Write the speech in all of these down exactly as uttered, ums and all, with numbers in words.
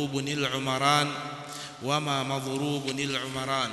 مضروب العمران وما مضروب العمران.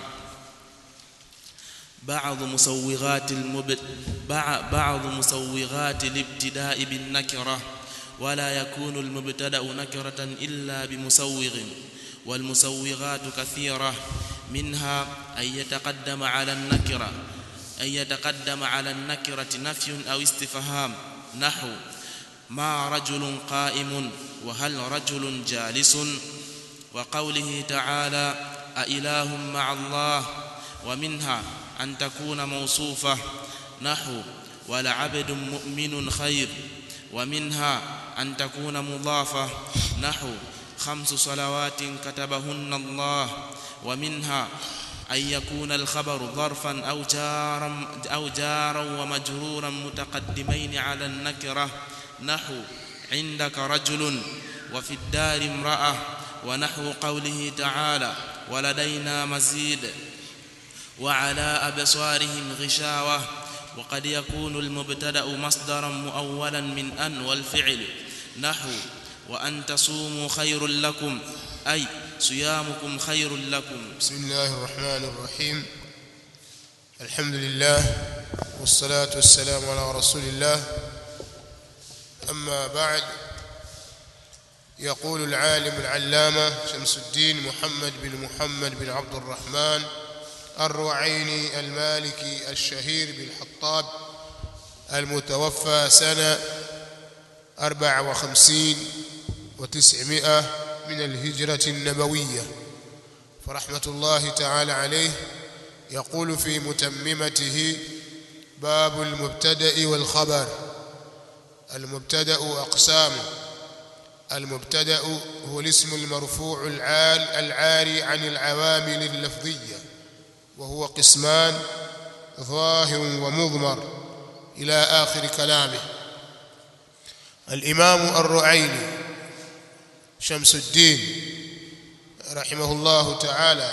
بعض مسوغات المبت بعض مسوغات الابتداء بالنكرة، ولا يكون المبتدأ نكرة إلا بمسوغ، والمسوغات كثيرة، منها أن يتقدم على النكرة أن يتقدم على النكرة نفي أو استفهام، نحو ما رجل قائم وهل رجل جالس، وقوله تعالى أإله مع الله. ومنها أن تكون موصوفة، نحو ولعبد مؤمن خير. ومنها أن تكون مضافة، نحو خمس صلوات كتبهن الله. ومنها أن يكون الخبر ظرفا أو جارا أو جارا ومجرورا متقدمين على النكرة، نحو عندك رجل وفي الدار امرأة. ونحو قوله تعالى ولدينا مزيد وعلى أبصارهم غشاوة. وقد يكون المبتدأ مصدرا مؤولا من أن والفعل، نحو وأن تصوموا خير لكم، أي صيامكم خير لكم. بسم الله الرحمن الرحيم. الحمد لله والصلاة والسلام على رسول الله. أما بعد، يقول العالم العلامة شمس الدين محمد بن محمد بن عبد الرحمن الرعيني المالكي الشهير بالحطاب، المتوفى سنة أربع وخمسين وتسعمائة من الهجرة النبوية، فرحمة الله تعالى عليه، يقول في متممته: باب المبتدأ والخبر. المبتدأ أقسام. المبتدأ هو الاسم المرفوع العال العاري عن العوامل اللفظية، وهو قسمان: ظاهر ومضمر، إلى آخر كلامه. الإمام الرعيني شمس الدين رحمه الله تعالى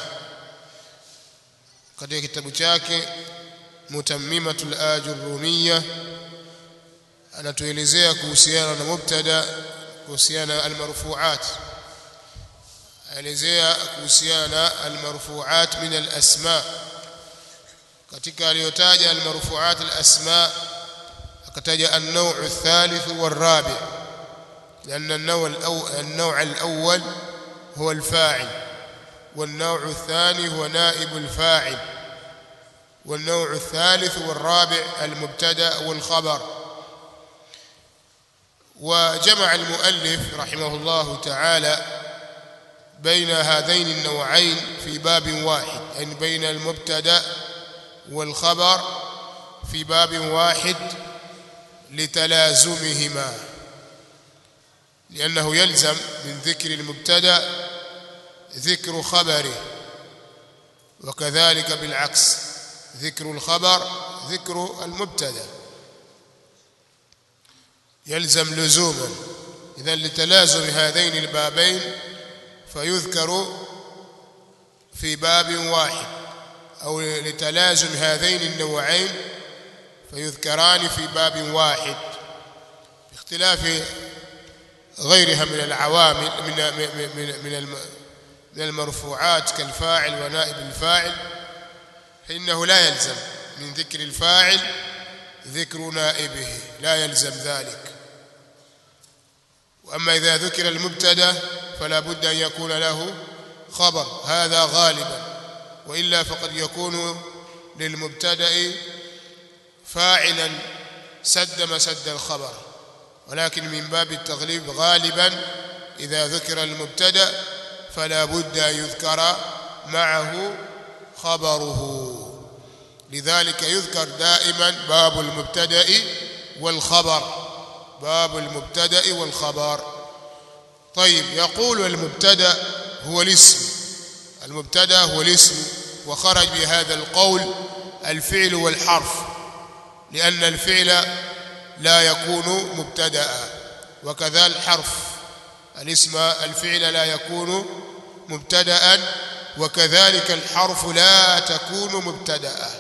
katika kitabu chake Mutammimatul Ajurrumiyya anatuelezea kuhusiana na mubtada, kuhusiana na almarfu'at, aelezea kuhusiana na almarfu'at min alasma. Katika aliyotaja almarfu'at alasma akataja an-naw' ath-thalith wal-rabi', لأن النوع الأول النوع الأول هو الفاعل، والنوع الثاني هو نائب الفاعل، والنوع الثالث والرابع المبتدأ والخبر. وجمع المؤلف رحمه الله تعالى بين هذين النوعين في باب واحد، يعني بين المبتدأ والخبر في باب واحد لتلازمهما، لأنه يلزم من ذكر المبتدأ ذكر خبره، وكذلك بالعكس ذكر الخبر ذكر المبتدأ، يلزم لزوما. إذن لتلازم هذين البابين فيذكر في باب واحد، أو لتلازم هذين النوعين فيذكران في باب واحد، باختلاف غيرها من العوامل من من من من المرفوعات كالفاعل ونائب الفاعل، فإنه لا يلزم من ذكر الفاعل ذكر نائبه، لا يلزم ذلك. وأما إذا ذكر المبتدأ فلا بد أن يكون له خبر، هذا غالبا، وإلا فقد يكون للمبتدأ فاعلا سد مسد الخبر، ولكن من باب التغليب غالبا إذا ذكر المبتدأ فلا بد أن يذكر معه خبره، لذلك يذكر دائما باب المبتدأ والخبر، باب المبتدأ والخبر. طيب، يقول المبتدأ هو الاسم، المبتدأ هو الاسم، وخرج بهذا القول الفعل والحرف، لأن الفعل لا يكون مبتدأ، وكذا الحرف، الاسم الفعل لا يكون مبتدأ، وكذلك الحرف لا تكون مبتدأ.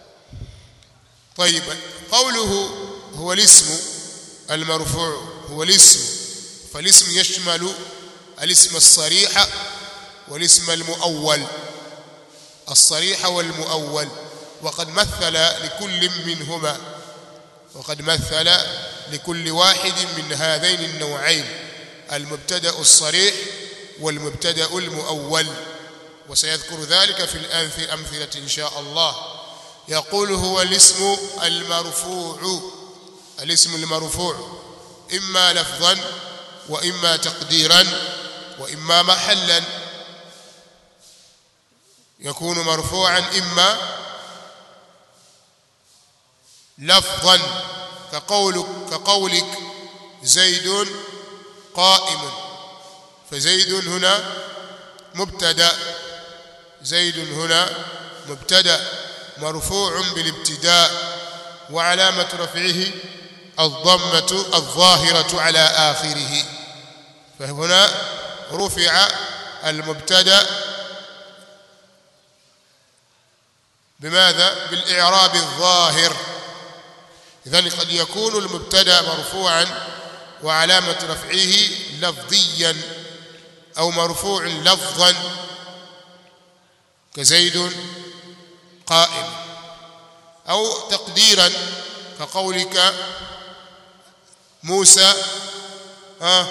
طيب، قوله هو الاسم المرفوع هو الاسم، فالاسم يشمل الاسم الصريح والاسم المؤول الصريح والمؤول وقد مثل لكل منهما وقد مثل لكل واحد من هذين النوعين المبتدأ الصريح والمبتدأ المؤول وسيذكر ذلك في الأمثلة إن شاء الله. يقول هو الاسم المرفوع الاسم المرفوع إما لفظا وإما تقديرا وإما محلا. يكون مرفوعا إما لفظا كقولك كقولك زيد قائم فزيد هنا مبتدا زيد هنا مبتدا مرفوع بالابتداء وعلامة رفعه الضمة الظاهرة على آخره فهنا رفع المبتدا بماذا؟ بالإعراب الظاهر. إذن قد يكون المبتدا مرفوعا وعلامة رفعه لفظيا أو مرفوع لفظا كزيد قائم أو تقديرا كقولك موسى ها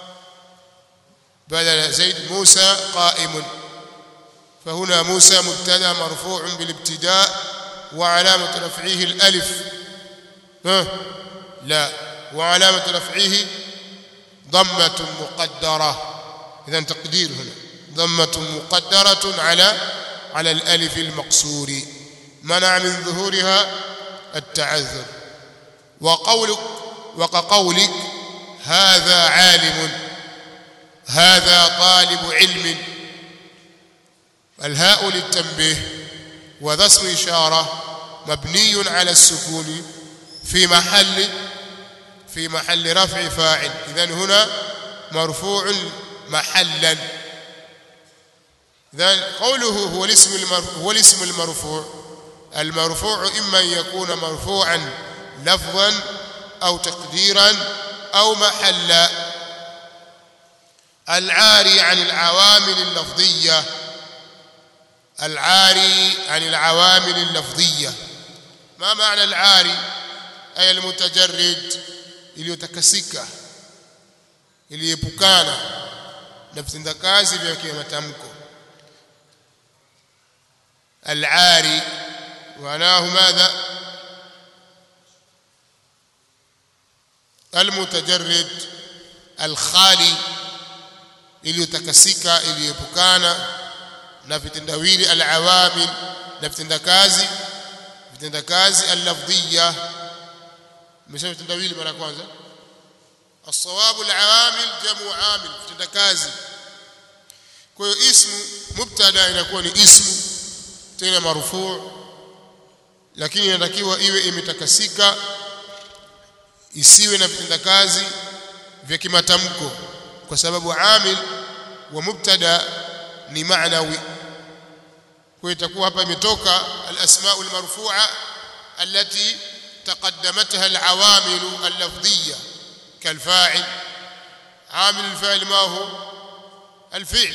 بدل زيد موسى قائم فهنا موسى مبتدا مرفوع بالابتداء وعلامة رفعه الألف ها لا وعلامة رفعه ضمة مقدرة. إذن تقدير هنا ضمة مقدرة على على الألف المقصور منع من ظهورها التعذر. وقولك وكقولك هذا عالم هذا طالب علم الهاء للتنبيه وذا اسم إشارة مبني على السكون في محل في محل رفع فاعل. إذن هنا مرفوع محلا. إذن قوله هو الاسم هو الاسم المرفوع المرفوع إما أن يكون مرفوعا لفظا أو تقديرا أو محلا العاري عن العوامل اللفظية العاري عن العوامل اللفظية. ما معنى العاري؟ أي المتجرد iliyotakasika iliepukana na vitendakazi vya kimatamko. العاري معناه ماذا؟ المتجرد الخالي iliyotakasika iliepukana na vitendawili alawamil na vitendakazi vitendakazi allafdhiyya. Mmesema vitendawili mara kwanza الصواب العوامل جمع عامل vitendakazi. Kwa hiyo ismu mubtada inakuwa ni ismu tena marufuu lakini inatakiwa iwe imetakasika isiwe na vitendakazi vya kimatamko kwa sababu amil wa mubtada ni maanawi. Kwa itakuwa hapa imetoka al-asma'u al-marfu'a allati taqaddamatha al-awamil al-lafdhiyya كالفاعل عامل الفاعل ما هو الفعل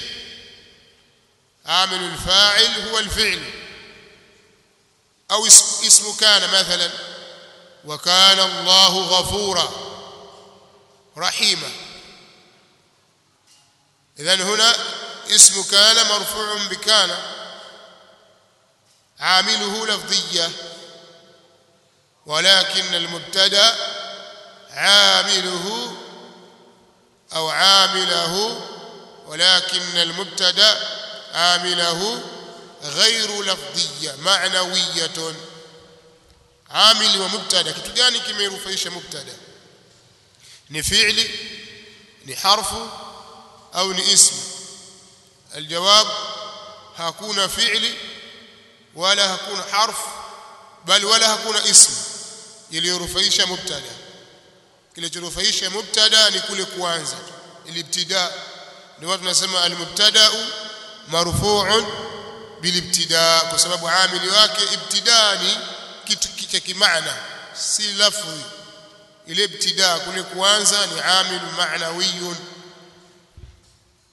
عامل الفاعل هو الفعل أو اسم كان مثلا وكان الله غفورا رحيما. إذن هنا اسم كان مرفوع بكان عامله لفظية ولكن المبتدا عامله أو عامله ولكن المبتدا عامله غير لفظية معنوية. عامل ومبتدا kitu gani kimerufaisha mubtada? Ni fi'li ni harfu au ni ismu? الجواب hakuna fi'li wala hakuna harfu bali wala hakuna ismu iliyorufaisha mubtada. Kilichorufaisha mubtada ni kule kuanza ilibtida. Ndio tunasema almubtada'u marfu'un bilibtida kwa sababu amili wake ibtida ni kitu cha kimaana si lafzi. Ile ibtida kule kuanza ni amilu ma'nawiyun.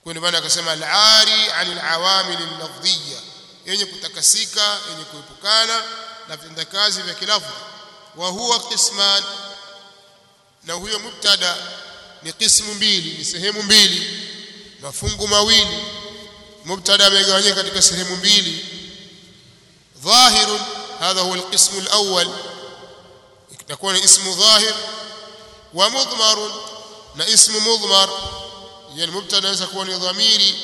kwa ndio maana akasema al-ari 'anil awamil al-lafdhiyya, yenye kutakasika, yenye kuepukana na vitendakazi vya kilafdhi. Wa huwa qisman, na huyo mubtada ni qismu mbili, ni sehemu mbili, mafungu mawili. Mubtada amegawanyika katika sehemu mbili. Dhahirun, hadha huwa al-qismu al-awwal, itakuwa ismu dhahir. Wa mudmarun, na ismu mudmar, yani mubtada inaweza kuwa ni dhamiri,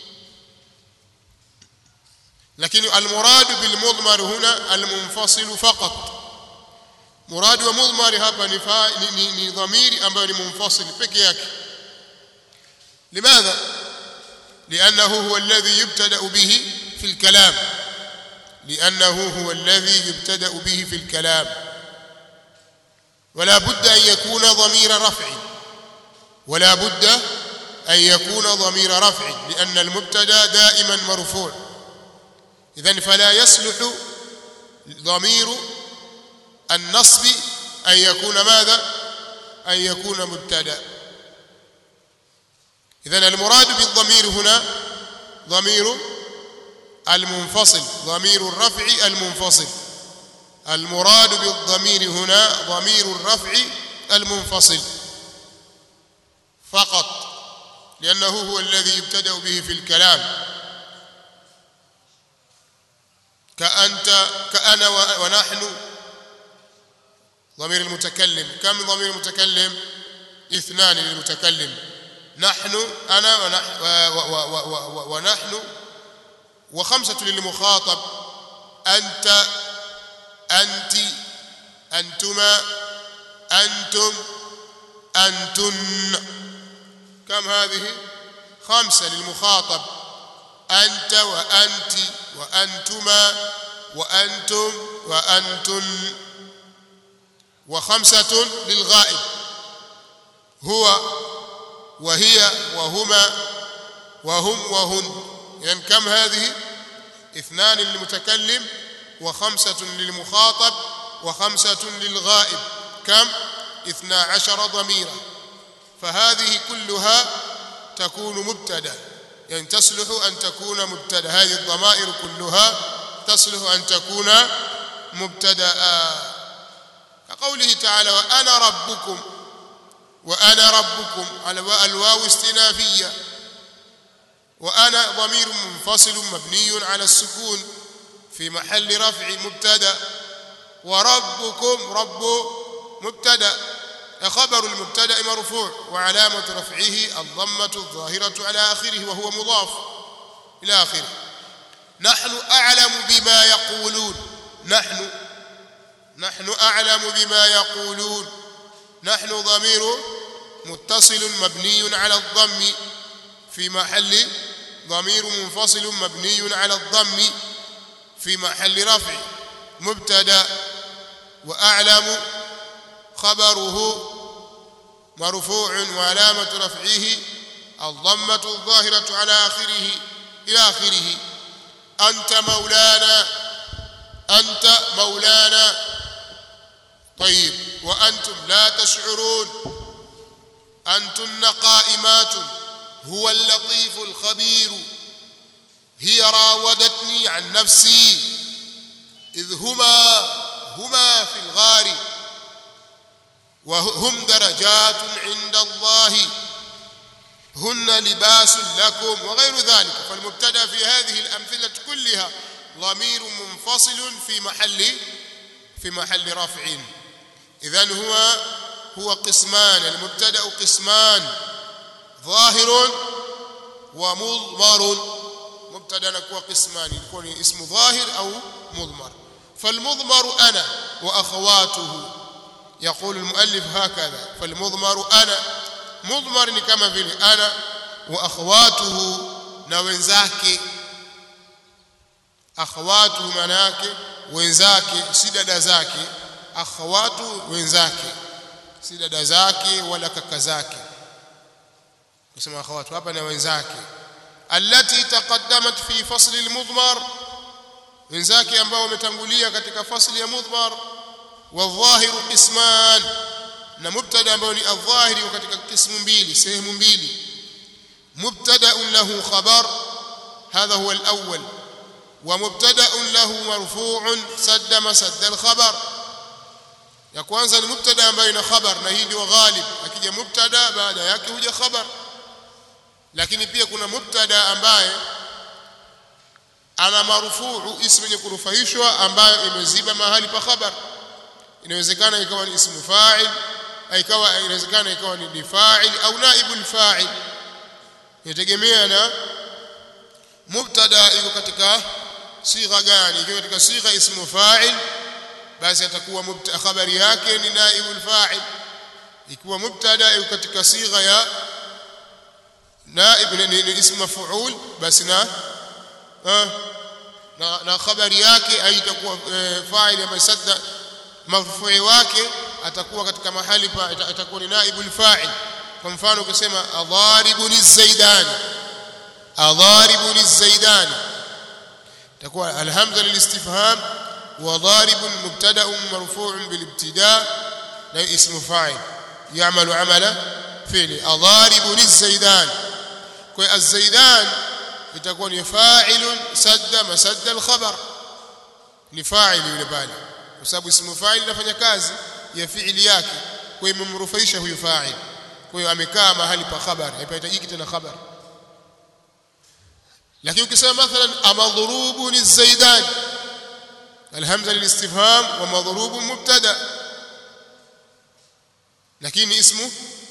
lakini al-murad bil mudmar huna al-munfasil faqat. Murad wa mudmar hapa ni ni, ni dhamiri ambayo ni munfasil peke yake. Limadha? Li'annahu huwa alladhi yubtada'u bihi fi al-kalam, li'annahu huwa alladhi yubtada'u bihi fi al-kalam. ولا بد أن يكون ضمير رفع، ولا بد أن يكون ضمير رفع، لأن المبتدا دائما مرفوع. إذن فلا يصلح ضمير النصب أن يكون ماذا؟ أن يكون مبتدا. إذن المراد بالضمير هنا ضمير المنفصل، ضمير الرفع المنفصل. المراد بالضمير هنا ضمير الرفع المنفصل فقط، لأنه هو الذي يبتدأ به في الكلام. كأنت، كأنا ونحن، ضمير المتكلم. كم ضمير المتكلم؟ اثنان للمتكلم، نحن، أنا ونحن، وخمسة للمخاطب، أنت، أنت، أنتما، أنتم، أنتن. كم هذه؟ خمسة للمخاطب، أنت وأنت وأنتما وأنتم وأنتن. وخمسة للغائب، هو وهي وهما وهم وهن. يعني كم هذه؟ اثنان للمتكلم وخمسة للمخاطب وخمسة للغائب. كم؟ اثنا عشر ضميرا. فهذه كلها تكون مبتدا، يعني تصلح أن تكون مبتدا. هذه الضمائر كلها تصلح أن تكون مبتدا. كقوله تعالى وأنا ربكم، وأنا ربكم على الواو استنافية، وأنا ضمير منفصل مبني على السكون في محل رفع مبتدا. وربكم، رب مبتدا، خبر المبتدا مرفوع وعلامة رفعه الضمة الظاهرة على آخره وهو مضاف إلى آخره. نحن أعلم بما يقولون، نحن، نحن أعلم بما يقولون. نحن ضمير متصل مبني على الضم في محل، ضمير منفصل مبني على الضم في محل رفع مبتدا. وأعلم خبره مرفوع وعلامة رفعه الضمة الظاهرة على آخره إلى آخره. أنت مولانا، أنت مولانا. طيب، وأنتم لا تشعرون. أنتن قائمات، هو اللطيف الخبير. هي راودتني عن نفسي إذ هما هما في الغار وهم درجات عند الله هن لباس لكم، وغير ذلك. فالمبتدا في هذه الأمثلة كلها ضمير منفصل في محل في محل رفع. إذن هو هو قسمان، المبتدا قسمان، ظاهر ومضمر. مبتدا نكون قسمان، يكون اسم ظاهر أو مضمر. فالمضمر أنا وأخواته، يقول المؤلف هكذا: فالمضمر أنا، مضمر كما في أنا وأخواته نوزاك. أخواته مناك وإنزاك سيدة زاك، أخواته وإنزاك سيدة زاك ولا ككزاك، اسمها أخواته هبنا وإنزاك. التي تقدمت في فصل المضمر، wenzake ambao wametangulia katika fasli ya mudhmar. Wadhahiru qisman, na mubtada ambao ni adh-dhahiri katika kismu mbili, sehemu mbili. مبتدأ له خبر هذا هو الأول ومبتدأ له مرفوع سد مسد الخبر ya kwanza ni mubtada ambayo ina khabar na hii ndio ghalib akija mubtada baada yake huja khabar lakini pia kuna mubtada ambaye ana marufuu ismu yenye kurufaishwa ambayo imeziba mahali pa khabar inawezekana ikawa ni ismu fa'il ikawa inawezekana ikawa ni fa'il au naibul fa'il yategemea na mubtada iko katika sigha gani ikiwa katika sigha ismu fa'il basi atakuwa mubtada khabari yake ni naibul fa'il ikiwa mubtada iko katika sigha ya naib ni ismu maf'ul basi na na na khabari yake haitakuwa fa'il ya masadda marfu'i wake atakuwa katika mahali pa atakuwa ni naibul fa'il kwa mfano ukisema adharibuni zaidan adharibuni zaidan takuwa alhamza lilistifham wa dharibun mubtada'un marfu'un bilibtida' la ismu fa'il ya'malu 'amala fi'li adharibuni zaidan kwa az-zaidan itakuwa ni fa'ilun sadda masadda al-khabar ni fa'il yule pale kwa sababu ismu fa'il inafanya kazi ya fi'ili yake kwa hiyo imemrufaisha huyu fa'il kwa hiyo amekaa mahali pa khabar haipahitajiki tena khabar lakini ukisema mathalan amadhrubun az-zaidan alhamza lilistifham wa madhrubun mubtada lakini ismu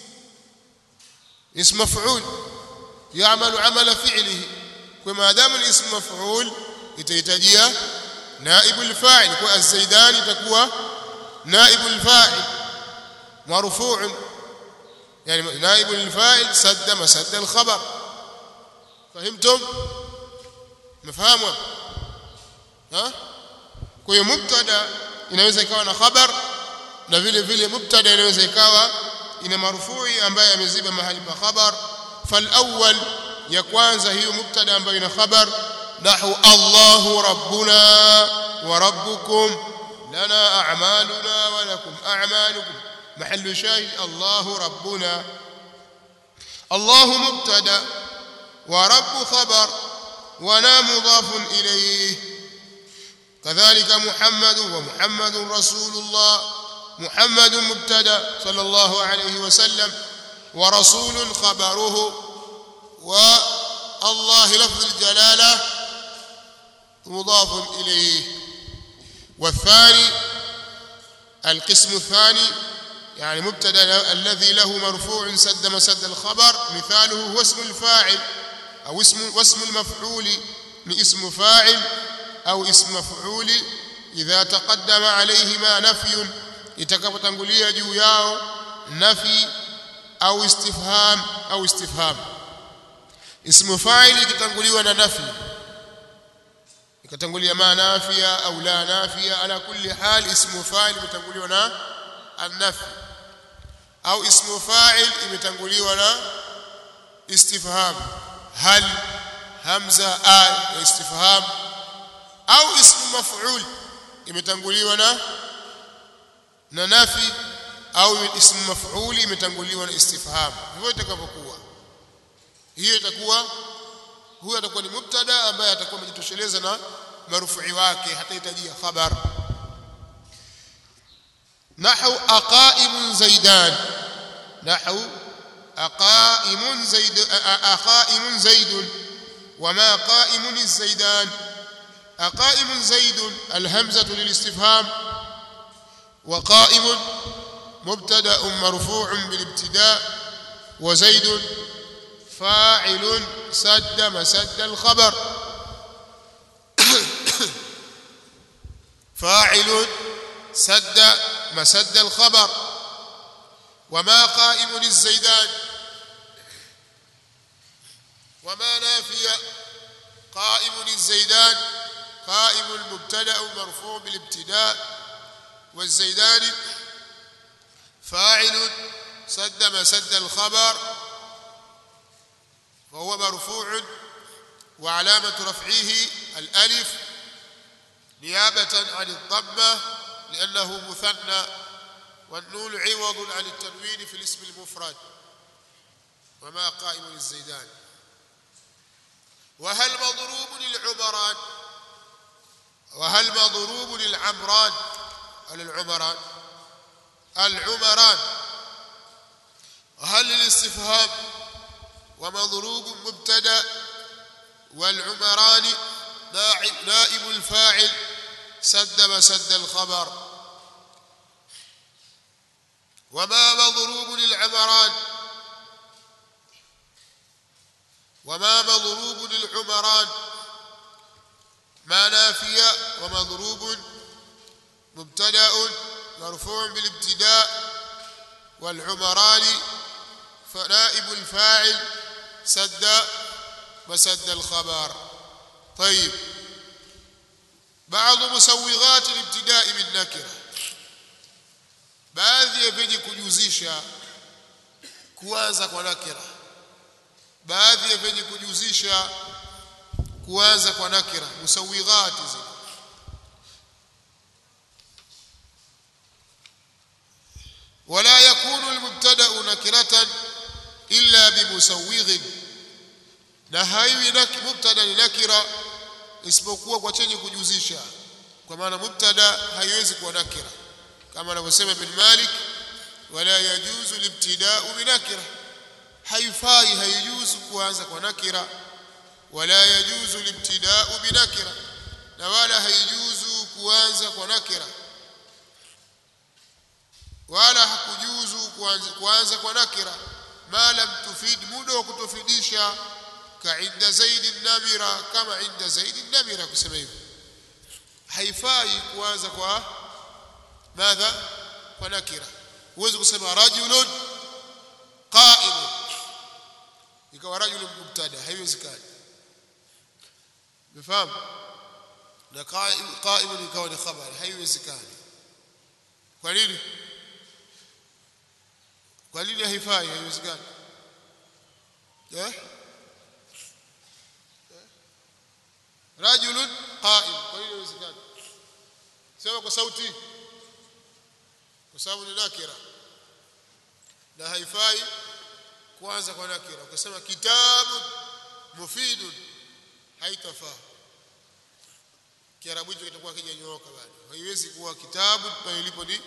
اسم مفعول يعمل عمل فعله وما دام الاسم مفعول يتحتاجيا نائب الفاعل والزيدان تكون نائب الفاعل مرفوع يعني نائب الفاعل سد مسد الخبر فهمتم مفهوم ها kwa mubtada inaweza ikawa na khabar na vile vile mubtada inaweza ikawa ina marfui ambaye ameziba mahali pa khabar fal awwal ya kwanza hiyo mubtada ambayo ina khabar nahu Allahu rabbuna wa rabbukum lana a'maluna wa lakum a'malukum mahallu shahid Allahu rabbuna Allahu mubtada wa rabbu khabar wa la mudafun ilayhi كذلك محمد ومحمد رسول الله محمد مبتدا صلى الله عليه وسلم ورسول خبره والله لفظ الجلاله مضاف اليه والثاني القسم الثاني يعني مبتدا الذي له مرفوع سد مسد الخبر مثاله هو اسم الفاعل او اسم واسم المفعول من اسم فاعل أو اسم مفعول إذا تقدم عليهما نفي يتكبتنغوليا juu yao nafi au istifham au istifham ismu fa'il ikitanguliwa na nafi ikatangulia ma nafia au la nafia ala kulli hal ismu fa'il imetanguliwa na an-nafi au ismu fa'il imetanguliwa na istifham hal hamza a istifham au ismu maf'ul imetanguliwa na na nafi au ismu maf'ul imetanguliwa na istifham hivyo itakapokuwa hiyo itakuwa huyo atakuwa ni mubtada ambaye atakuwa amejitosheleza na marfu'i wake hatahitajia khabar nahwu aqaimun zaidan nahwu aqaimun zaid aqaimun zaid wama qaimun az-zaidan أقائم زيد الهمزة للاستفهام وقائم مبتدأ مرفوع بالابتداء وزيد فاعل سد مسد الخبر فاعل سد مسد الخبر وما قائم الزيدان وما نافي قائم الزيدان قائم المبتدا مرفوع بالابتداء والزيدان فاعل سد مسد الخبر وهو مرفوع وعلامة رفعه الألف نيابة عن الضمة لأنه مثنى والنون عوض عن التنوين في الاسم المفرد وما قائم الزيدان وهل مضروب للعمران وهل مضروب للعمران العمران العمران هل الاستفهام ومضروب مبتدا والعمران نائب الفاعل سد مسد الخبر وما مضروب للعمران وما مضروب للعمران ما نافية ومضروب مبتدا مرفوع بالابتداء والعمران فنائب الفاعل سد وسد الخبر. طيب بعض مسوغات الابتداء بالنكره baadhi ya vyenye kujuzisha kuanza kwa nakira baadhi ya vyenye kujuzisha kuanza kwa nakira musawighat hizi wala yakunu almubtada nakiratan illa bimusawigh na haiwi mubtada ni nakira isipokuwa kwa chenye kujuzisha kwa maana mubtada haiwezi kuwa nakira kama anavyosema Ibn Malik wala yajuzu libtida'u binakira haifai haijuzu kuanza kwa nakira wala yajuzu libtida'u binakira na wala haijuzu kuanza kwa nakira wala hakujuzu kuanza kuanza kwa nakira ma lam tufid muda wa kutufidisha ka inda zaid an-namira kama inda zaid an-namira kusema hivyo haifai kuanza kwa ماذا ونكره huwezi kusema rajulun qa'im ikawa rajulun mubtada haiwezekani mfahamu na qa'im qa'im ikawa ni khabari haiwezekani kwa nini kwa nini haifai haiwezekani eh rajulun qa'im kwa nini haiwezekani sema kwa sauti kwa sababu ni nakira na haifai kuanza kwa nakira ukisema kitabu mufidun haitafaa kiarabu hicho kitakuwa kinyanyooka bado haiwezi kuwa kitabu pale ilipo ni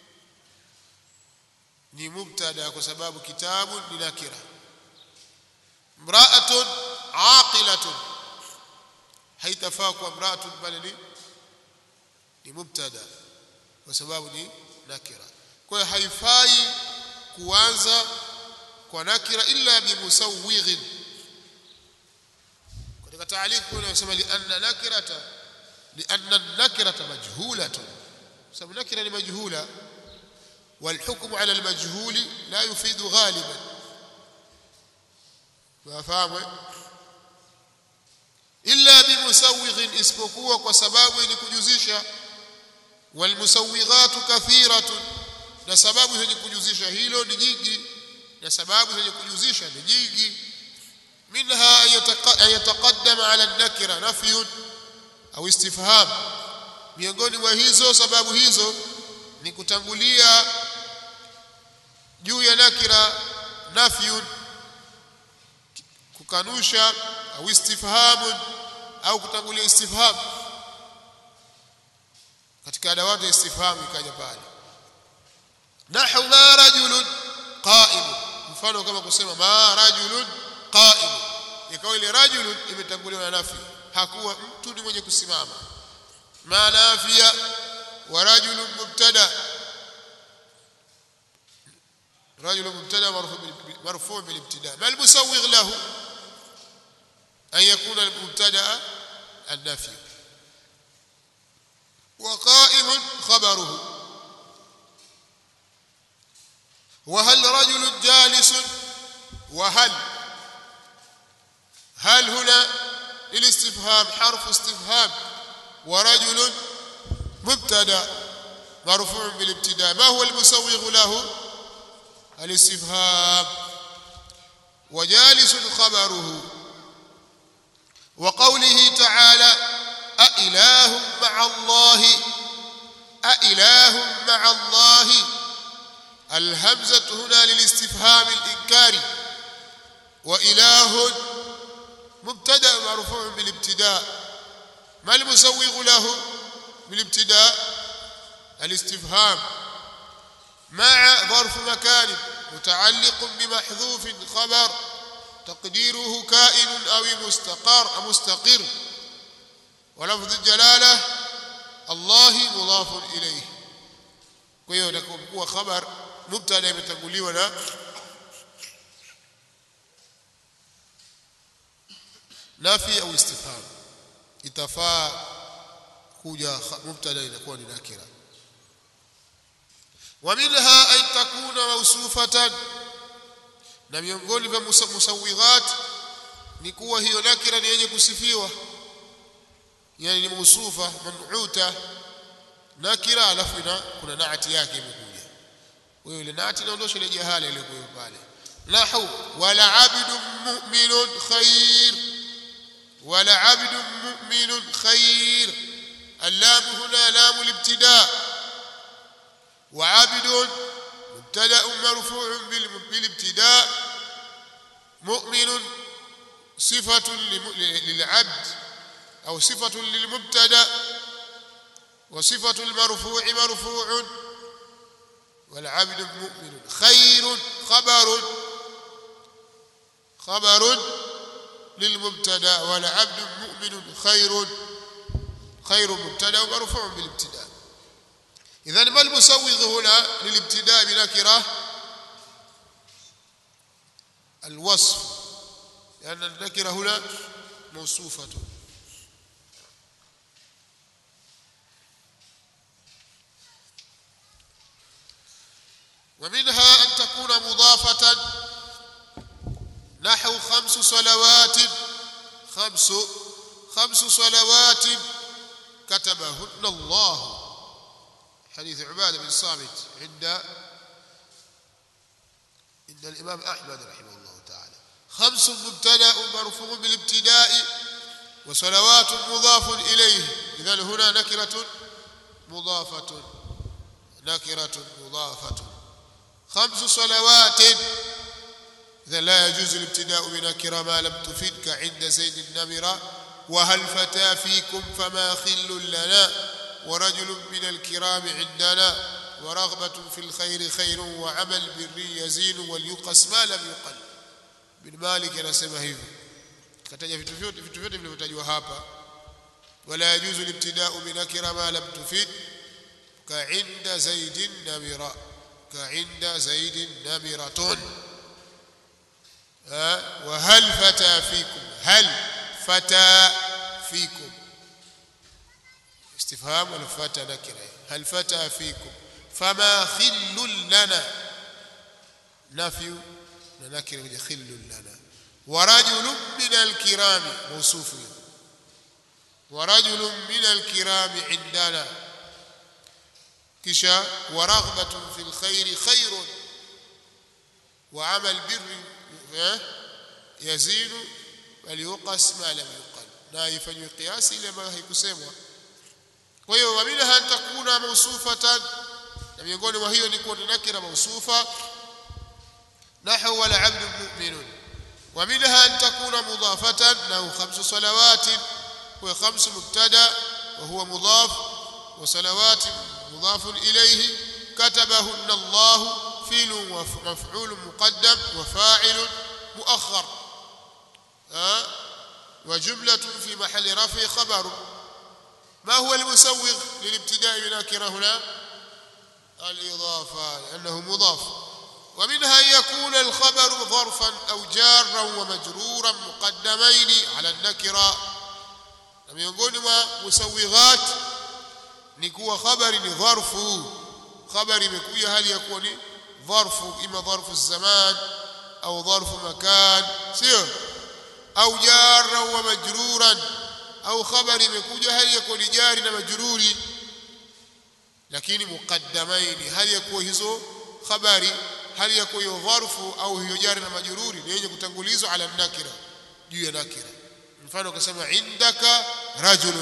ni mubtada kwa sababu kitabu ni nakira mra'atun aqilatun haitafaa kwa mra'atun bali ni ni mubtada kwa sababu ni nakira kwa hiyo haifai kuanza kwa nakira illa bimusawwigh katika taaliq kuna unasema li anna nakirata li anna nakirata majhulatun sababu nakira ni majhula wal hukmu ala al majhul la yufidu ghaliban wafahamu illa bimusawwigh isipokuwa kwa sababu ni kujuzisha والمسوغات كثيرة na sababu zenye kujuzisha hilo ni nyingi na sababu zenye kujuzisha ni nyingi minha yataqaddama ala an-nakira nafyun au istifham miongoni mwa hizo sababu hizo ni kutangulia juu ya nakira nafyun kukanusha au istifham au kutangulia istifham katika adawati ya istifham ikaja pale nahu ma rajulun qa'im mfano kama kusema ma rajulun qa'im ikawa ile rajulun imetanguliwa na nafi hakuwa mtu ni mwenye kusimama ma nafia wa rajulun mubtada rajulun mubtada marfu' bil ibtida ma al musawwigh lahu an yakuna al mubtada al nafi وقائم خبره وهل رجل جالس وهل هل هنا الاستفهام حرف استفهام ورجل مبتدا مرفوع بالابتداء ما هو المسوغ له الاستفهام وجالس خبره وقوله تعالى أإله مع الله أإله مع الله الهمزة هنا للاستفهام الإنكاري وإله مبتدا مرفوع بالابتداء ما المسوغ له بالابتداء الاستفهام مع ظرف مكان متعلق بمحذوف خبر تقديره كائن أو مستقر أو مستقر ولفظ الجلالة الله مضاف إليه كيف تكون خبر مبتدا متقولي na nafi au istifham itafaa kuja mubtada inakuwa ni nakira wa minha ay takuna mawsufatan na miongoni vya musawighat ni kuwa hiyo nakira ni yenye kusifiwa yani ni mawsufa man'uta nakira alafu ina kuna naati yake imekuja kwa hiyo ile naati inaondosha ile jahala ile kwa pale nahu wala abdun mu'minun khair ولا عبد مؤمن خير اللام هنا لام الابتداء وعبد مبتدا مرفوع بالابتداء مؤمن صفة للعبد أو صفة للمبتدا وصفة المرفوع مرفوع والعبد مؤمن خير خبر خبر للمبتدا والعبد مؤمن خير خير مبتدا مرفوع بالابتداء اذا ما المسوغ هنا للابتداء بنكره الوصف لان النكره هنا موصوفه ومنها ان تكون مضافه نحو خمس صلوات خمس خمس صلوات كتبهن الله حديث عبادة بن صامت عند عند الإمام أحمد رحمه الله تعالى خمس مبتدأ مرفوع بالابتداء وصلوات مضاف إليه إذن هنا نكرة مضافة نكرة مضافة خمس صلوات إذا لا يجوز الابتداء بنكرة ما لم تفدك عند زيد النمرة وهل فتى فيكم فما خل لنا ورجل من الكرام عندنا ورغبة في الخير خير وعمل بر يزين وليقص ما لم يقل بن مالك anasema hivyo kataja vitu vyote vitu vyote vilivyotajwa hapa wala yajuzu al-ibtida'u bi nakira ma lam tufid ka inda zaid namira ka inda zaid namiratun وهل فتى فيكم هل فتى فيكم استفهام ولا فتى نكره هل فتى فيكم فما خل لنا نفي نكره خل لنا ورجل من الكرام موصوف ورجل من الكرام عندنا كشا ورغبة في الخير خير وعمل بر يزين وليقص ما لم يقل لا يفني قياس الى ما haikusemwa kwa hiyo wabila an takuna mawsufatan na miongoni mwa hiyo ni kuwa nakira mawsufa nahu wala abd mu'minun wabila an takuna mudafatan nahu khamsu salawatin wa khamsu mubtada wa huwa mudaf wa salawatin mudafun ilayhi katabahunna Allah فعل ومفعول مقدم وفاعل مؤخر ها وجملة في محل رفع خبر ما هو المسوغ للابتداء بنكرة هنا الإضافة لأنه مضاف ومنها أن يكون الخبر ظرفا أو جارا ومجرورا مقدمين على النكرة لم يقول ما مسوغات نكوى خبر ظرف خبر مكوية هل يكون ظرف إما ظرف الزمان أو ظرف مكان سير أو جارا ومجرورا أو خبر مكوجة هل يكون جار ومجرور لكن مقدمين هل يكون هزو خبري هل يكون ظرف أو هي جار ومجرور لأنه كتنقليزه على النكرة جوية نكرة مفانو كسمع عندك رجل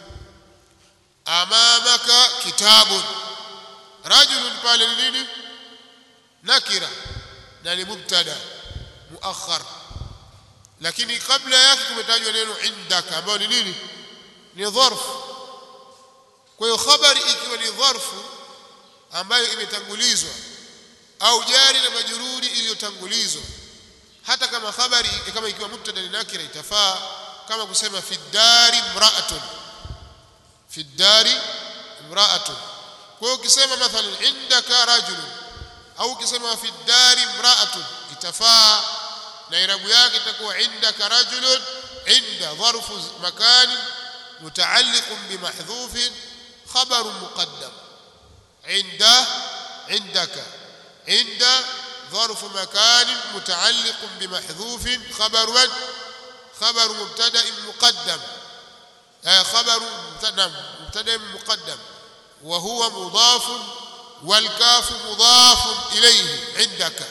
أمامك كتاب رجل قال لنيني نكرة نالي مبتدا مؤخر lakini kabla yake kumetajwa neno indaka ambao ni nini? Ni dharf. Kwa hiyo khabari ikiwa ni dharfu ambayo imetangulizwa au jari na majruri iliyotangulizwa, hata kama khabari kama ikiwa mubtada ni nakira itafaa, kama kusema fi dari imra'atun, fi dari imra'atun. Kwa hiyo ukisema mathalan indaka rajulun au ukisema fi dari imra'atun itafaa, na irabu yake itakuwa indaka rajulun, inda dharfu makani mutaalliqun bimahdhufin khabarun muqaddam. inda indaka inda ظرف مكان متعلق بمحذوف خبر خبر مبتدا مقدم خبر مبتدا مقدم وهو مضاف والكاف مضاف إليه عندك.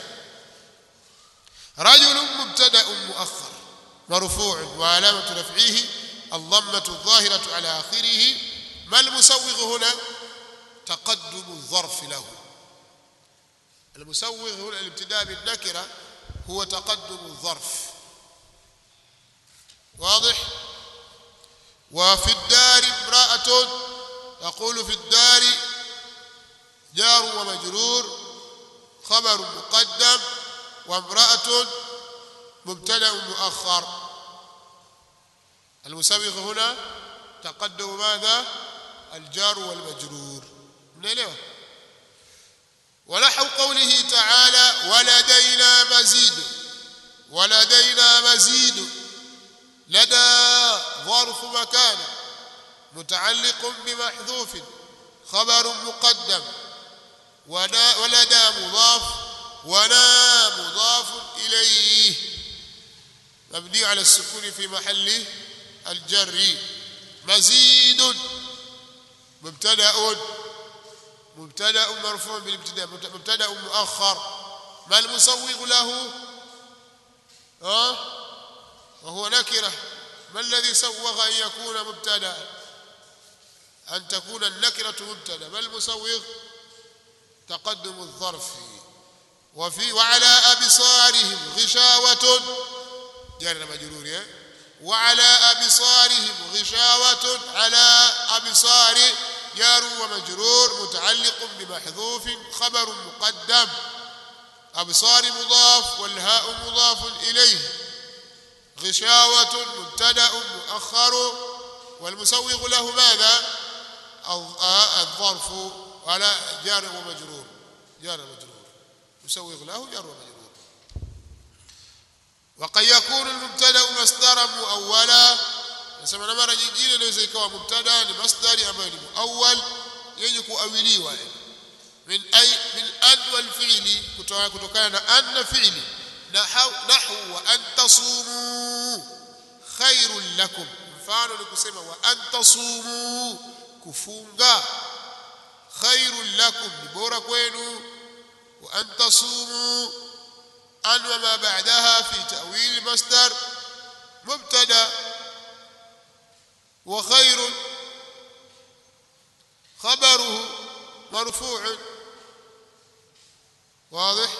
رجل مبتدا مؤخر مرفوع وعلامة رفعه الضمة الظاهرة على آخره. ما المسوغ هنا؟ تقدم الظرف له. المسوغ هنا الابتداء بالنكرة هو تقدم الظرف. واضح؟ وفي الدار امرأة يقول في الدار جار ومجرور خبر مقدم وامرأة مبتدأ مؤخر. المسوغ هنا تقدم ماذا؟ الجار والمجرور. نعلم. ونحو قوله تعالى ولدينا مزيد. ولدينا مزيد لدى ظرف مكان متعلق بمحذوف خبر مقدم ولدى مضاف ونا مضاف إليه مبني على السكون في محل الجر. مزيد مبتدأ مبتدأ مرفوع بالابتداء مبتدأ مؤخر. ما المسوغ له؟ ها وهو نكرة. ما الذي سوغ أن يكون مبتدأ؟ أن تكون النكرة مبتدأ. ما المسوغ؟ تقدم الظرف. وفي وعلى أبصارهم غشاوة جار مجرور. وعلى أبصارهم غشاوة على أبصار جار ومجرور متعلق بمحذوف خبر مقدم. أبصار مضاف والهاء مضاف إليه. غشاوة مبتدأ مؤخر والمسوغ له ماذا؟ الظرف على جار ومجرور. جار ومجرور مسوغ له جار ومجرور. وقد يكون المبتدأ مصدرا مؤولا. نسمع مره nyingine inaweza ikawa mubtada ni masdari ambayo ni muawwal yenye kuawiliwa min ay min an wal fi'li kutoka kutokana na an fi'li nahwu nahwu wa an tasumu khairul lakum. mfano ni kusema wa an tasumu kufunga khairul lakum ni bora kwenu. wa an tasumu an wa ma ba'daha fi ta'wil masdar mubtada وخير خبره مرفوع. واضح؟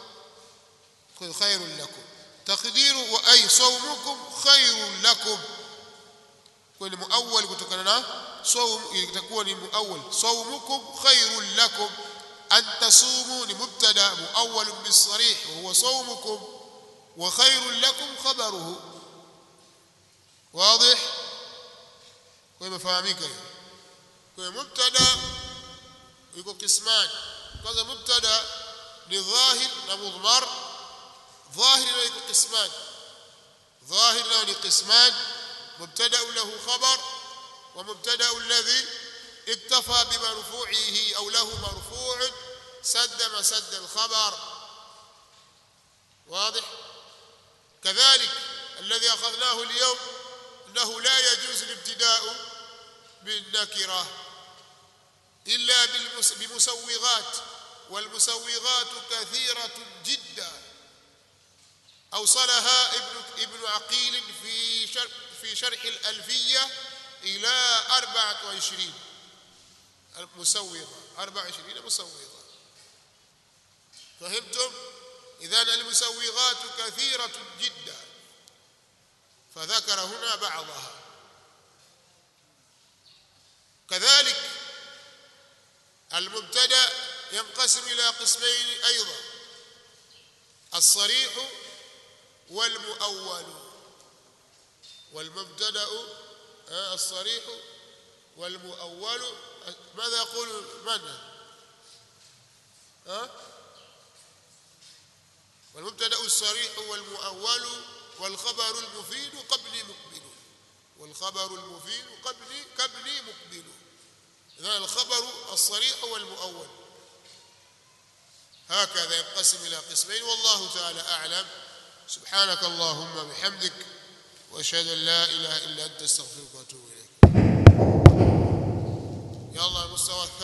خير لكم تقدير وأي صومكم خير لكم. كل مؤول كتكنا صوم تكون مؤول صومكم خير لكم. أن تصوموا لمبتدا مؤول بالصريح وهو صومكم وخير لكم خبره. واضح؟ ويمفهميك. kwa mubtada yuko kismani. kwanza mubtada ni dhahir na mudmar. dhahir yuko kismani. dhahir ni qisman mubtada lahu khabar wa mubtada alladhi iktafa bimarfu'ihi aw lahu marfu' sadda masad al-khabar. واضح؟ كذلك الذي اخذناه اليوم انه لا يجوز الابتداء بالنكرة إلا بمسوغات والمسوغات كثيرة جدا. أوصلها ابن ابن عقيل في شرح في شرح الألفية إلى أربعة وعشرين مسوغة. أربعة وعشرين مسوغة. فهمتم؟ إذن المسوغات كثيرة جدا فذكر هنا بعضها. كذلك المبتدا ينقسم إلى قسمين أيضا: الصريح والمؤول. والمبتدا الصريح والمؤول ماذا يقول من؟ ها؟ والمبتدا الصريح والمؤول والخبر المفيد قبل مقبل. والخبر المفيد قبل قبل مقبل. إذا الخبر الصريح والمؤول هكذا ينقسم إلى قسمين، والله تعالى أعلم. سبحانك اللهم وبحمدك وأشهد أن لا إله إلا أنت أستغفرك وأتوب إليك.